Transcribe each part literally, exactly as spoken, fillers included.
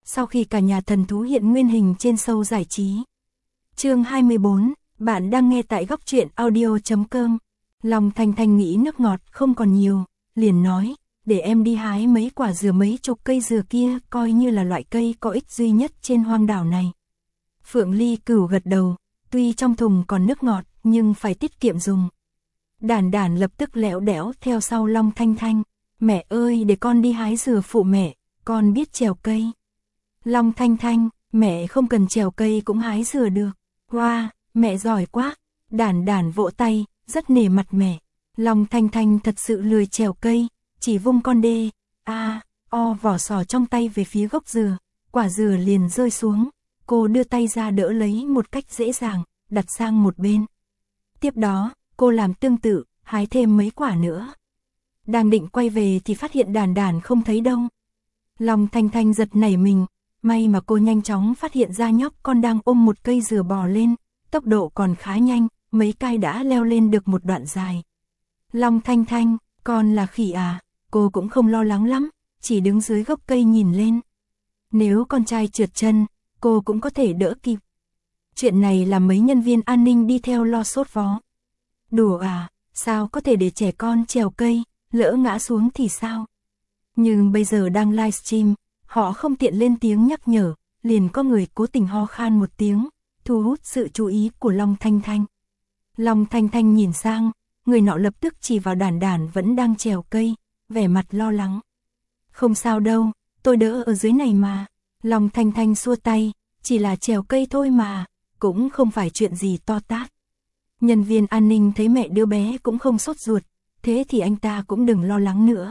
sau khi cả nhà thần thú hiện nguyên hình trên show giải trí. Chương hai mươi bốn, bạn đang nghe tại góc truyện audio chấm com. Long Thanh Thanh nghĩ nước ngọt không còn nhiều, liền nói, để em đi hái mấy quả dừa, mấy chục cây dừa kia coi như là loại cây có ích duy nhất trên hoang đảo này. Phượng Ly Cửu gật đầu, tuy trong thùng còn nước ngọt nhưng phải tiết kiệm dùng. Đản Đản lập tức lẽo đẽo theo sau Long Thanh Thanh, mẹ ơi để con đi hái dừa phụ mẹ, con biết trèo cây. Long Thanh Thanh, mẹ không cần trèo cây cũng hái dừa được. Wow, mẹ giỏi quá. Đản Đản vỗ tay, rất nể mặt mẹ. Long Thanh Thanh thật sự lười trèo cây, chỉ vung con đê, a, o vỏ sò trong tay về phía gốc dừa, quả dừa liền rơi xuống. Cô đưa tay ra đỡ lấy một cách dễ dàng, đặt sang một bên. Tiếp đó, cô làm tương tự, hái thêm mấy quả nữa. Đang định quay về thì phát hiện Đản Đản không thấy đâu. Long Thanh Thanh giật nảy mình, may mà cô nhanh chóng phát hiện ra nhóc con đang ôm một cây dừa bò lên, tốc độ còn khá nhanh, mấy cây đã leo lên được một đoạn dài. Long Thanh Thanh, con là khỉ à? Cô cũng không lo lắng lắm, chỉ đứng dưới gốc cây nhìn lên. Nếu con trai trượt chân, cô cũng có thể đỡ kịp. Chuyện này làm mấy nhân viên an ninh đi theo lo sốt vó. Đùa à, sao có thể để trẻ con trèo cây, lỡ ngã xuống thì sao? Nhưng bây giờ đang livestream, họ không tiện lên tiếng nhắc nhở, liền có người cố tình ho khan một tiếng, thu hút sự chú ý của Long Thanh Thanh. Long Thanh Thanh nhìn sang, người nọ lập tức chỉ vào Đản Đản vẫn đang trèo cây, vẻ mặt lo lắng. Không sao đâu, tôi đỡ ở dưới này mà. Long Thanh Thanh xua tay, chỉ là trèo cây thôi mà, cũng không phải chuyện gì to tát. Nhân viên an ninh thấy mẹ đứa bé cũng không sốt ruột, thế thì anh ta cũng đừng lo lắng nữa.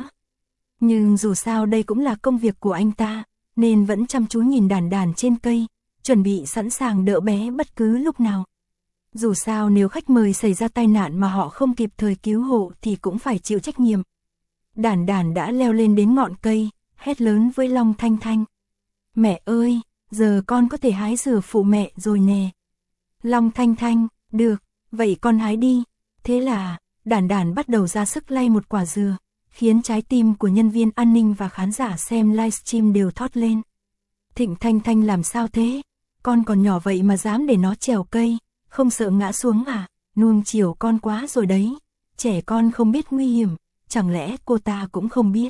Nhưng dù sao đây cũng là công việc của anh ta, nên vẫn chăm chú nhìn Đản Đản trên cây, chuẩn bị sẵn sàng đỡ bé bất cứ lúc nào. Dù sao nếu khách mời xảy ra tai nạn mà họ không kịp thời cứu hộ thì cũng phải chịu trách nhiệm. Đản Đản đã leo lên đến ngọn cây, hét lớn với Long Thanh Thanh. Mẹ ơi, giờ con có thể hái dừa phụ mẹ rồi nè. Long Thanh Thanh, được, vậy con hái đi. Thế là, Đản Đản bắt đầu ra sức lay một quả dừa, khiến trái tim của nhân viên an ninh và khán giả xem livestream đều thót lên. Thịnh Thanh Thanh làm sao thế? Con còn nhỏ vậy mà dám để nó trèo cây, không sợ ngã xuống à? Nuông chiều con quá rồi đấy. Trẻ con không biết nguy hiểm, chẳng lẽ cô ta cũng không biết?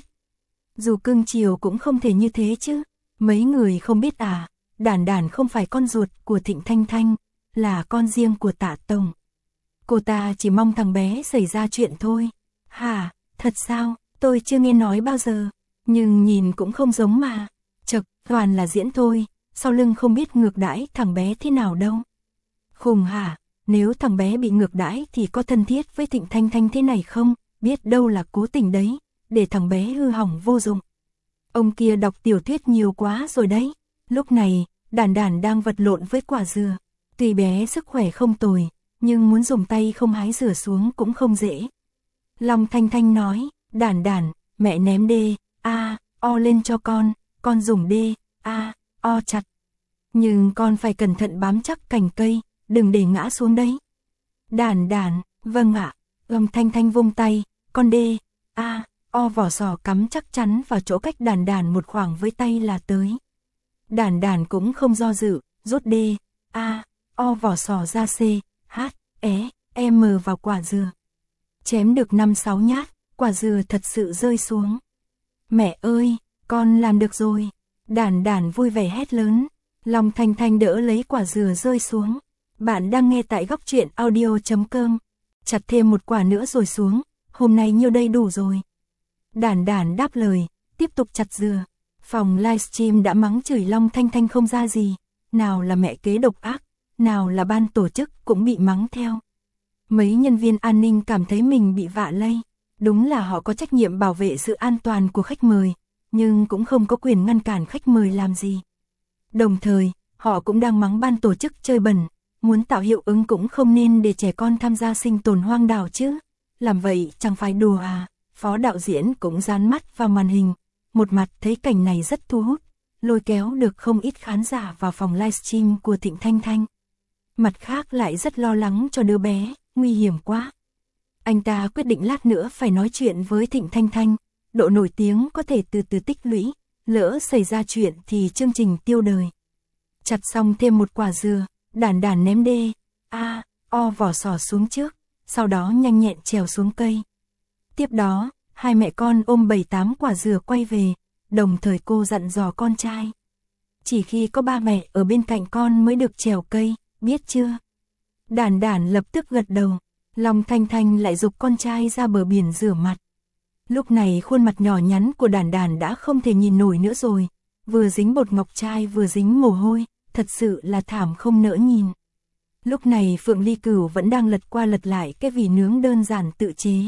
Dù cưng chiều cũng không thể như thế chứ. Mấy người không biết à, Đản Đản không phải con ruột của Thịnh Thanh Thanh, là con riêng của Tạ Tổng. Cô ta chỉ mong thằng bé xảy ra chuyện thôi. Hả, thật sao, tôi chưa nghe nói bao giờ, nhưng nhìn cũng không giống mà. Chật, toàn là diễn thôi, sau lưng không biết ngược đãi thằng bé thế nào đâu. Khùng hả, nếu thằng bé bị ngược đãi thì có thân thiết với Thịnh Thanh Thanh thế này không, biết đâu là cố tình đấy, để thằng bé hư hỏng vô dụng. Ông kia đọc tiểu thuyết nhiều quá rồi đấy. Lúc này, Đản Đản đang vật lộn với quả dừa. Tuy bé sức khỏe không tồi, nhưng muốn dùng tay không hái dừa xuống cũng không dễ. Long Thanh Thanh nói, Đản Đản, mẹ ném đê, a, o lên cho con, con dùng đê, a, o chặt. Nhưng con phải cẩn thận bám chắc cành cây, đừng để ngã xuống đấy. Đản Đản, vâng ạ. Long Thanh Thanh vung tay, con đê, a, o vỏ sò cắm chắc chắn vào chỗ cách Đản Đản một khoảng với tay là tới. Đản Đản cũng không do dự, rút đê, a, o vỏ sò ra c, h, e, m vào quả dừa. Chém được năm sáu nhát, quả dừa thật sự rơi xuống. Mẹ ơi, con làm được rồi. Đản Đản vui vẻ hét lớn. Long Thanh Thanh đỡ lấy quả dừa rơi xuống. Bạn đang nghe tại góc truyện audio chấm com. Chặt thêm một quả nữa rồi xuống, hôm nay nhiêu đây đủ rồi. Đản Đản đáp lời, tiếp tục chặt dừa. Phòng livestream đã mắng chửi Long Thanh Thanh không ra gì. Nào là mẹ kế độc ác, nào là ban tổ chức cũng bị mắng theo. Mấy nhân viên an ninh cảm thấy mình bị vạ lây. Đúng là họ có trách nhiệm bảo vệ sự an toàn của khách mời, nhưng cũng không có quyền ngăn cản khách mời làm gì. Đồng thời, họ cũng đang mắng ban tổ chức chơi bẩn, muốn tạo hiệu ứng cũng không nên để trẻ con tham gia sinh tồn hoang đảo chứ. Làm vậy chẳng phải đùa à. Phó đạo diễn cũng dán mắt vào màn hình, một mặt thấy cảnh này rất thu hút, lôi kéo được không ít khán giả vào phòng livestream của Thịnh Thanh Thanh. Mặt khác lại rất lo lắng cho đứa bé, nguy hiểm quá. Anh ta quyết định lát nữa phải nói chuyện với Thịnh Thanh Thanh, độ nổi tiếng có thể từ từ tích lũy, lỡ xảy ra chuyện thì chương trình tiêu đời. Chặt xong thêm một quả dừa, Đản Đản ném đê, a, o vỏ sò xuống trước, sau đó nhanh nhẹn trèo xuống cây. Tiếp đó, hai mẹ con ôm bảy tám quả dừa quay về, đồng thời cô dặn dò con trai. Chỉ khi có ba mẹ ở bên cạnh con mới được trèo cây, biết chưa? Đản Đản lập tức gật đầu, Long Thanh Thanh lại giục con trai ra bờ biển rửa mặt. Lúc này khuôn mặt nhỏ nhắn của Đản Đản đã không thể nhìn nổi nữa rồi, vừa dính bột ngọc trai vừa dính mồ hôi, thật sự là thảm không nỡ nhìn. Lúc này Phượng Ly Cửu vẫn đang lật qua lật lại cái vỉ nướng đơn giản tự chế.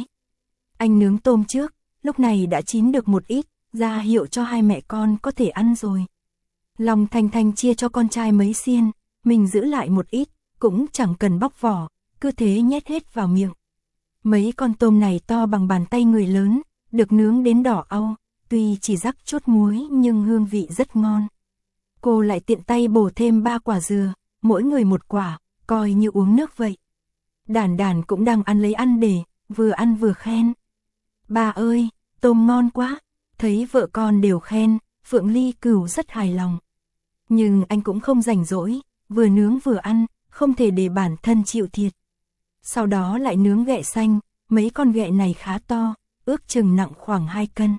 Anh nướng tôm trước, lúc này đã chín được một ít, ra hiệu cho hai mẹ con có thể ăn rồi. Long Thanh Thanh chia cho con trai mấy xiên, mình giữ lại một ít, cũng chẳng cần bóc vỏ, cứ thế nhét hết vào miệng. Mấy con tôm này to bằng bàn tay người lớn, được nướng đến đỏ au, tuy chỉ rắc chút muối nhưng hương vị rất ngon. Cô lại tiện tay bổ thêm ba quả dừa, mỗi người một quả, coi như uống nước vậy. Đản Đản cũng đang ăn lấy ăn để, vừa ăn vừa khen. Bà ơi, tôm ngon quá, thấy vợ con đều khen, Phượng Ly Cửu rất hài lòng. Nhưng anh cũng không rảnh rỗi, vừa nướng vừa ăn, không thể để bản thân chịu thiệt. Sau đó lại nướng ghẹ xanh, mấy con ghẹ này khá to, ước chừng nặng khoảng hai cân.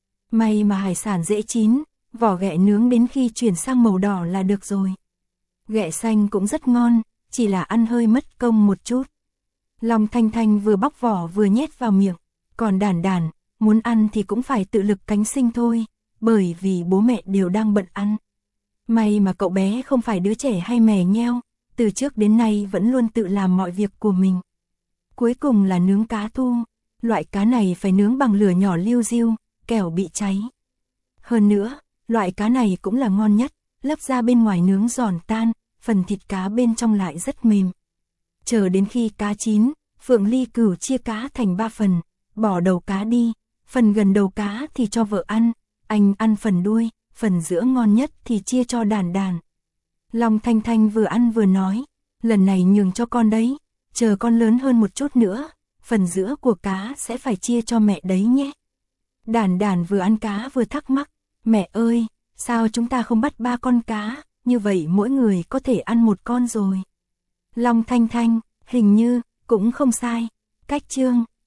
May mà hải sản dễ chín, vỏ ghẹ nướng đến khi chuyển sang màu đỏ là được rồi. Ghẹ xanh cũng rất ngon, chỉ là ăn hơi mất công một chút. Long Thanh Thanh vừa bóc vỏ vừa nhét vào miệng, còn Đản Đản, muốn ăn thì cũng phải tự lực cánh sinh thôi, bởi vì bố mẹ đều đang bận ăn. May mà cậu bé không phải đứa trẻ hay mè nheo, từ trước đến nay vẫn luôn tự làm mọi việc của mình. Cuối cùng là nướng cá thu, loại cá này phải nướng bằng lửa nhỏ liu riu, kẻo bị cháy. Hơn nữa, loại cá này cũng là ngon nhất, lớp da bên ngoài nướng giòn tan, phần thịt cá bên trong lại rất mềm. Chờ đến khi cá chín, Phượng Ly Cửu chia cá thành ba phần, bỏ đầu cá đi, phần gần đầu cá thì cho vợ ăn, anh ăn phần đuôi, phần giữa ngon nhất thì chia cho Đản Đản. Long Thanh Thanh vừa ăn vừa nói, lần này nhường cho con đấy, chờ con lớn hơn một chút nữa, phần giữa của cá sẽ phải chia cho mẹ đấy nhé. Đản Đản vừa ăn cá vừa thắc mắc, mẹ ơi, sao chúng ta không bắt ba con cá, như vậy mỗi người có thể ăn một con rồi. Long Thanh Thanh, hình như, cũng không sai, cách chương